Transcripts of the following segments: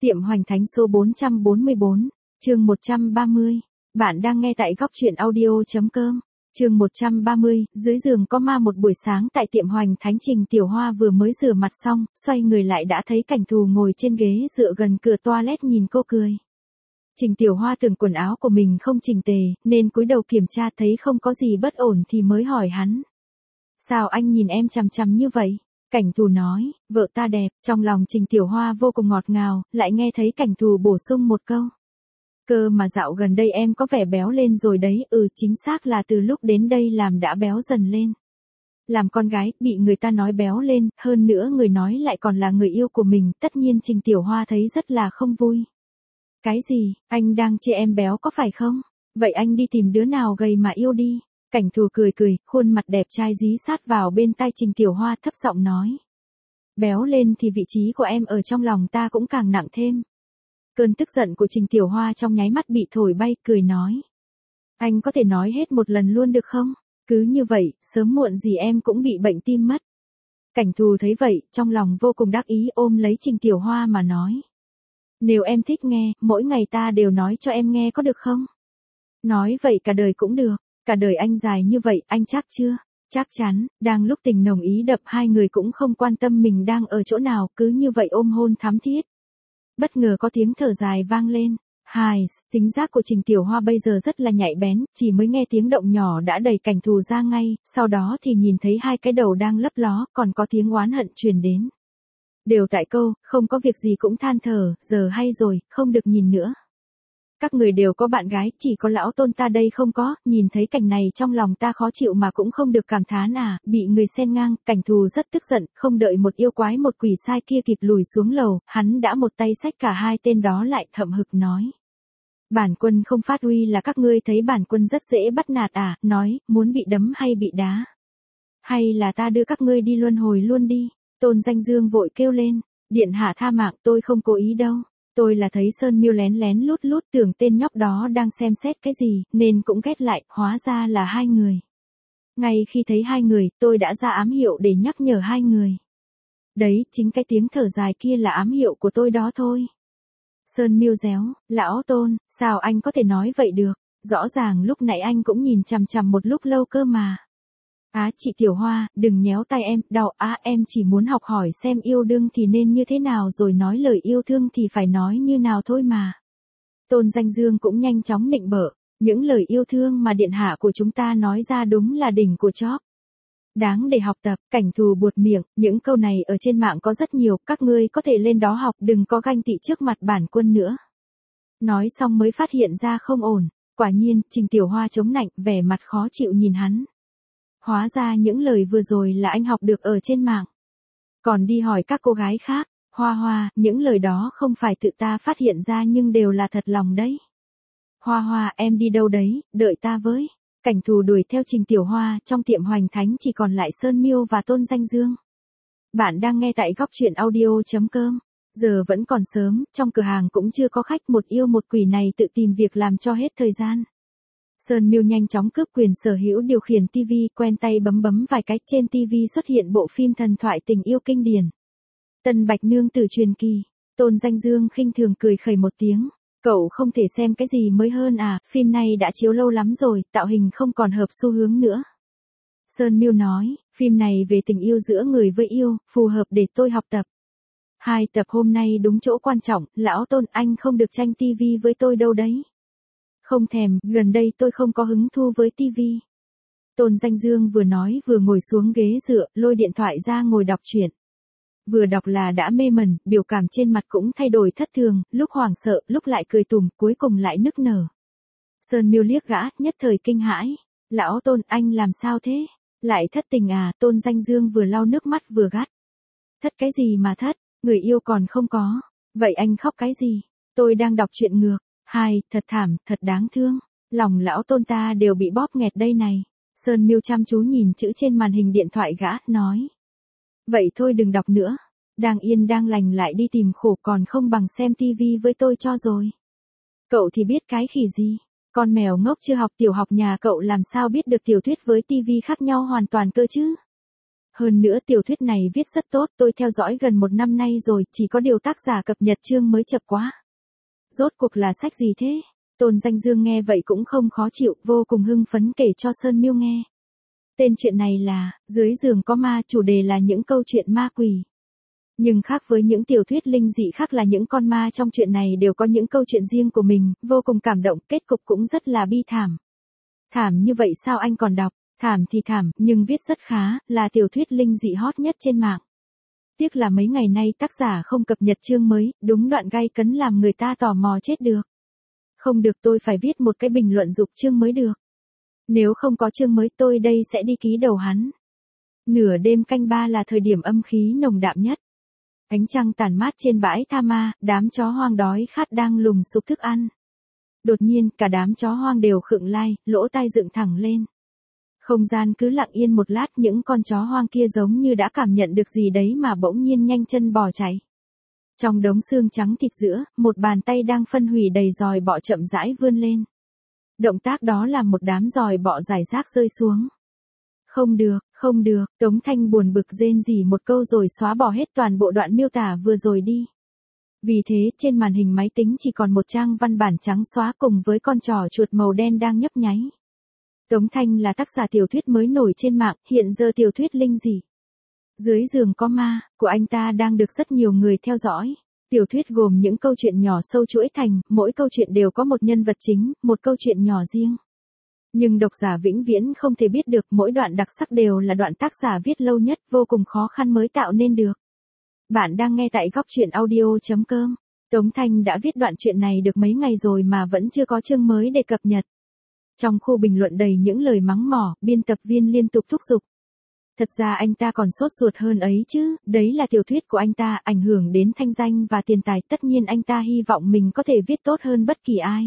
Tiệm Hoành Thánh số 444, chương 130. Bạn đang nghe tại góc truyện audio.com. Chương 130, dưới giường có ma. Một buổi sáng tại tiệm Hoành Thánh, Trình Tiểu Hoa vừa mới rửa mặt xong, xoay người lại đã thấy Cảnh Thù ngồi trên ghế dựa gần cửa toilet nhìn cô cười. Trình Tiểu Hoa tưởng quần áo của mình không chỉnh tề, nên cúi đầu kiểm tra thấy không có gì bất ổn thì mới hỏi hắn. Sao anh nhìn em chằm chằm như vậy? Cảnh Thù nói, vợ ta đẹp. Trong lòng Trình Tiểu Hoa vô cùng ngọt ngào, lại nghe thấy Cảnh Thù bổ sung một câu. Cơ mà dạo gần đây em có vẻ béo lên rồi đấy. Chính xác là từ lúc đến đây làm đã béo dần lên. Làm con gái, bị người ta nói béo lên, hơn nữa người nói lại còn là người yêu của mình, tất nhiên Trình Tiểu Hoa thấy rất là không vui. Cái gì, anh đang chê em béo có phải không? Vậy anh đi tìm đứa nào gầy mà yêu đi. Cảnh Thù cười cười, khuôn mặt đẹp trai dí sát vào bên tai Trình Tiểu Hoa, thấp giọng nói. Béo lên thì vị trí của em ở trong lòng ta cũng càng nặng thêm. Cơn tức giận của Trình Tiểu Hoa trong nháy mắt bị thổi bay, cười nói. Anh có thể nói hết một lần luôn được không? Cứ như vậy, sớm muộn gì em cũng bị bệnh tim mất. Cảnh Thù thấy vậy, trong lòng vô cùng đắc ý, ôm lấy Trình Tiểu Hoa mà nói. Nếu em thích nghe, mỗi ngày ta đều nói cho em nghe có được không? Nói vậy cả đời cũng được. Cả đời anh dài như vậy, anh chắc chưa? Chắc chắn. Đang lúc tình nồng ý đậm, hai người cũng không quan tâm mình đang ở chỗ nào, cứ như vậy ôm hôn thắm thiết. Bất ngờ có tiếng thở dài vang lên. Tính giác của Trình Tiểu Hoa bây giờ rất là nhạy bén, chỉ mới nghe tiếng động nhỏ đã đẩy Cảnh Thù ra ngay, sau đó thì nhìn thấy hai cái đầu đang lấp ló, còn có tiếng oán hận truyền đến. Đều tại câu, không có việc gì cũng than thở, giờ hay rồi, không được nhìn nữa. Các người đều có bạn gái, chỉ có lão tôn ta đây không có, nhìn thấy cảnh này trong lòng ta khó chịu mà cũng không được cảm thán à, bị người xen ngang. Cảnh Thù rất tức giận, không đợi một yêu quái một quỷ sai kia kịp lùi xuống lầu, hắn đã một tay xách cả hai tên đó lại, hậm hực nói. Bản quân không phát uy là các ngươi thấy bản quân rất dễ bắt nạt à, nói, muốn bị đấm hay bị đá? Hay là ta đưa các ngươi đi luân hồi luôn đi? Tôn Danh Dương vội kêu lên, điện hạ tha mạng, tôi không cố ý đâu. Tôi là thấy Sơn Miêu lén lén lút lút tưởng tên nhóc đó đang xem xét cái gì, nên cũng ghét lại, hóa ra là hai người. Ngay khi thấy hai người, tôi đã ra ám hiệu để nhắc nhở hai người. Đấy, chính cái tiếng thở dài kia là ám hiệu của tôi đó thôi. Sơn Miêu réo, lão Tôn, sao anh có thể nói vậy được, rõ ràng lúc nãy anh cũng nhìn chằm chằm một lúc lâu cơ mà. Chị Tiểu Hoa, đừng nhéo tay em, đau em chỉ muốn học hỏi xem yêu đương thì nên như thế nào rồi nói lời yêu thương thì phải nói như nào thôi mà. Tôn Danh Dương cũng nhanh chóng nịnh bợ, những lời yêu thương mà điện hạ của chúng ta nói ra đúng là đỉnh của chóp. Đáng để học tập. Cảnh Thù buột miệng, những câu này ở trên mạng có rất nhiều, các ngươi có thể lên đó học, đừng có ganh tị trước mặt bản quân nữa. Nói xong mới phát hiện ra không ổn, quả nhiên, Trình Tiểu Hoa chống nạnh, vẻ mặt khó chịu nhìn hắn. Hóa ra những lời vừa rồi là anh học được ở trên mạng. Còn đi hỏi các cô gái khác, Hoa, những lời đó không phải tự ta phát hiện ra nhưng đều là thật lòng đấy. Hoa, em đi đâu đấy, đợi ta với. Cảnh Thù đuổi theo Trình Tiểu Hoa, trong tiệm Hoành Thánh chỉ còn lại Sơn Miêu và Tôn Danh Dương. Bạn đang nghe tại góc truyện audio.com. Giờ vẫn còn sớm, trong cửa hàng cũng chưa có khách, một yêu một quỷ này tự tìm việc làm cho hết thời gian. Sơn Miêu nhanh chóng cướp quyền sở hữu điều khiển TV, quen tay bấm vài cái, trên TV xuất hiện bộ phim thần thoại tình yêu kinh điển. Tân Bạch Nương Tử truyền kỳ. Tôn Danh Dương khinh thường cười khẩy một tiếng. Cậu không thể xem cái gì mới hơn à, phim này đã chiếu lâu lắm rồi, tạo hình không còn hợp xu hướng nữa. Sơn Miêu nói, phim này về tình yêu giữa người với yêu, phù hợp để tôi học tập. 2 tập hôm nay đúng chỗ quan trọng, lão Tôn anh không được tranh TV với tôi đâu đấy. Không thèm, gần đây tôi không có hứng thu với TV. Tôn Danh Dương vừa nói vừa ngồi xuống ghế dựa, lôi điện thoại ra ngồi đọc truyện. Vừa đọc là đã mê mẩn, biểu cảm trên mặt cũng thay đổi thất thường, lúc hoảng sợ, lúc lại cười tủm, cuối cùng lại nức nở. Sơn Miêu liếc gã, nhất thời kinh hãi. Lão Tôn, anh làm sao thế? Lại thất tình à? Tôn Danh Dương vừa lau nước mắt vừa gắt. Thất cái gì mà thất, người yêu còn không có. Vậy anh khóc cái gì? Tôi đang đọc truyện ngược. Thật thảm, thật đáng thương. Lòng lão Tôn ta đều bị bóp nghẹt đây này. Sơn Miêu chăm chú nhìn chữ trên màn hình điện thoại gã, nói. Vậy thôi đừng đọc nữa. Đang yên đang lành lại đi tìm khổ, còn không bằng xem tivi với tôi cho rồi. Cậu thì biết cái khỉ gì. Con mèo ngốc chưa học tiểu học nhà cậu làm sao biết được tiểu thuyết với tivi khác nhau hoàn toàn cơ chứ. Hơn nữa tiểu thuyết này viết rất tốt, tôi theo dõi gần 1 năm nay rồi, chỉ có điều tác giả cập nhật chương mới chậm quá. Rốt cuộc là sách gì thế? Tôn Danh Dương nghe vậy cũng không khó chịu, vô cùng hưng phấn kể cho Sơn Miêu nghe. Tên chuyện này là, Dưới giường có ma, chủ đề là những câu chuyện ma quỷ. Nhưng khác với những tiểu thuyết linh dị khác là những con ma trong chuyện này đều có những câu chuyện riêng của mình, vô cùng cảm động, kết cục cũng rất là bi thảm. Thảm như vậy sao anh còn đọc? Thảm thì thảm, nhưng viết rất khá, là tiểu thuyết linh dị hot nhất trên mạng. Tiếc là mấy ngày nay tác giả không cập nhật chương mới, đúng đoạn gay cấn làm người ta tò mò chết được. Không được, tôi phải viết một cái bình luận dục chương mới được. Nếu không có chương mới tôi đây sẽ đi ký đầu hắn. Nửa đêm canh 3 là thời điểm âm khí nồng đạm nhất. Ánh trăng tàn mát trên bãi tha ma, đám chó hoang đói khát đang lùng sục thức ăn. Đột nhiên, cả đám chó hoang đều khựng lai, lỗ tai dựng thẳng lên. Không gian cứ lặng yên một lát, những con chó hoang kia giống như đã cảm nhận được gì đấy mà bỗng nhiên nhanh chân bò chạy. Trong đống xương trắng thịt giữa, một bàn tay đang phân hủy đầy giòi bọ chậm rãi vươn lên. Động tác đó làm một đám giòi bọ rải rác rơi xuống. Không được, không được, Tống Thanh buồn bực rên rỉ một câu rồi xóa bỏ hết toàn bộ đoạn miêu tả vừa rồi đi. Vì thế, trên màn hình máy tính chỉ còn một trang văn bản trắng xóa cùng với con trò chuột màu đen đang nhấp nháy. Tống Thanh là tác giả tiểu thuyết mới nổi trên mạng, hiện giờ tiểu thuyết linh dị Dưới giường có ma của anh ta đang được rất nhiều người theo dõi. Tiểu thuyết gồm những câu chuyện nhỏ sâu chuỗi thành, mỗi câu chuyện đều có một nhân vật chính, một câu chuyện nhỏ riêng. Nhưng độc giả vĩnh viễn không thể biết được, mỗi đoạn đặc sắc đều là đoạn tác giả viết lâu nhất, vô cùng khó khăn mới tạo nên được. Bạn đang nghe tại góc truyện audio.com. Tống Thanh đã viết đoạn chuyện này được mấy ngày rồi mà vẫn chưa có chương mới để cập nhật. Trong khu bình luận đầy những lời mắng mỏ, biên tập viên liên tục thúc giục. Thật ra anh ta còn sốt ruột hơn ấy chứ, đấy là tiểu thuyết của anh ta, ảnh hưởng đến thanh danh và tiền tài, tất nhiên anh ta hy vọng mình có thể viết tốt hơn bất kỳ ai.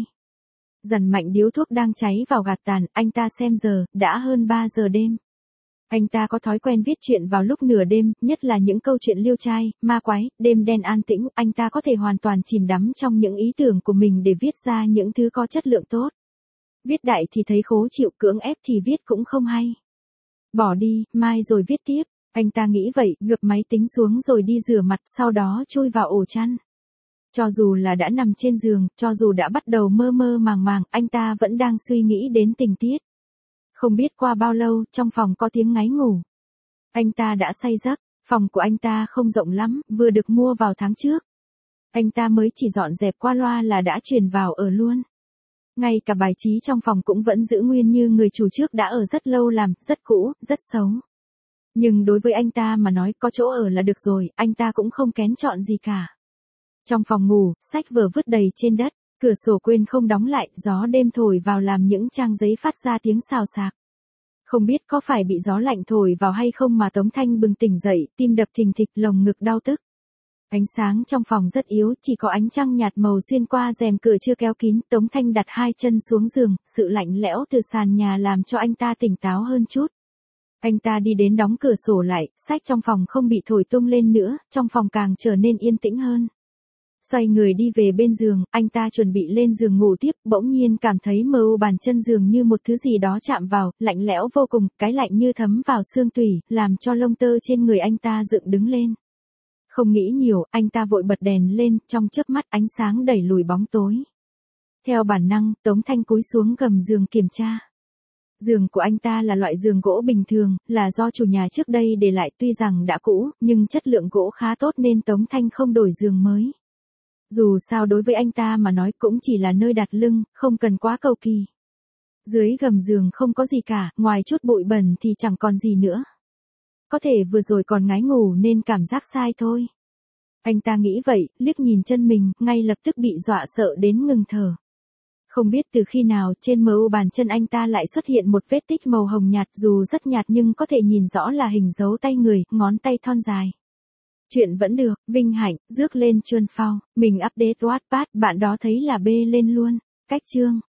Dằn mạnh điếu thuốc đang cháy vào gạt tàn, anh ta xem giờ, đã hơn 3 giờ đêm. Anh ta có thói quen viết chuyện vào lúc nửa đêm, nhất là những câu chuyện liêu trai, ma quái, đêm đen an tĩnh, anh ta có thể hoàn toàn chìm đắm trong những ý tưởng của mình để viết ra những thứ có chất lượng tốt. Viết đại thì thấy khó chịu, cưỡng ép thì viết cũng không hay. Bỏ đi, mai rồi viết tiếp, anh ta nghĩ vậy, gập máy tính xuống rồi đi rửa mặt, sau đó chui vào ổ chăn. Cho dù là đã nằm trên giường, cho dù đã bắt đầu mơ mơ màng màng, anh ta vẫn đang suy nghĩ đến tình tiết. Không biết qua bao lâu, trong phòng có tiếng ngáy ngủ. Anh ta đã say giấc, phòng của anh ta không rộng lắm, vừa được mua vào tháng trước. Anh ta mới chỉ dọn dẹp qua loa là đã chuyển vào ở luôn. Ngay cả bài trí trong phòng cũng vẫn giữ nguyên như người chủ trước đã ở rất lâu làm, rất cũ, rất xấu. Nhưng đối với anh ta mà nói có chỗ ở là được rồi, anh ta cũng không kén chọn gì cả. Trong phòng ngủ, sách vở vứt đầy trên đất, cửa sổ quên không đóng lại, gió đêm thổi vào làm những trang giấy phát ra tiếng xào xạc. Không biết có phải bị gió lạnh thổi vào hay không mà Tống Thanh bừng tỉnh dậy, tim đập thình thịch, lồng ngực đau tức. Ánh sáng trong phòng rất yếu, chỉ có ánh trăng nhạt màu xuyên qua rèm cửa chưa kéo kín. Tống Thanh đặt hai chân xuống giường, sự lạnh lẽo từ sàn nhà làm cho anh ta tỉnh táo hơn chút. Anh ta đi đến đóng cửa sổ lại, sách trong phòng không bị thổi tung lên nữa, trong phòng càng trở nên yên tĩnh hơn. Xoay người đi về bên giường, anh ta chuẩn bị lên giường ngủ tiếp, bỗng nhiên cảm thấy mờ u bàn chân giường như một thứ gì đó chạm vào, lạnh lẽo vô cùng, cái lạnh như thấm vào xương tủy, làm cho lông tơ trên người anh ta dựng đứng lên. Không nghĩ nhiều, anh ta vội bật đèn lên, trong chớp mắt ánh sáng đẩy lùi bóng tối. Theo bản năng, Tống Thanh cúi xuống gầm giường kiểm tra. Giường của anh ta là loại giường gỗ bình thường, là do chủ nhà trước đây để lại, tuy rằng đã cũ, nhưng chất lượng gỗ khá tốt nên Tống Thanh không đổi giường mới. Dù sao đối với anh ta mà nói cũng chỉ là nơi đặt lưng, không cần quá cầu kỳ. Dưới gầm giường không có gì cả, ngoài chút bụi bẩn thì chẳng còn gì nữa. Có thể vừa rồi còn ngái ngủ nên cảm giác sai thôi. Anh ta nghĩ vậy, liếc nhìn chân mình, ngay lập tức bị dọa sợ đến ngừng thở. Không biết từ khi nào trên mu bàn chân anh ta lại xuất hiện một vết tích màu hồng nhạt, dù rất nhạt nhưng có thể nhìn rõ là hình dấu tay người, ngón tay thon dài. Chuyện vẫn được, vinh hạnh, rước lên chuôn phao, mình update Wattpad, bạn đó thấy là bê lên luôn. Cách chương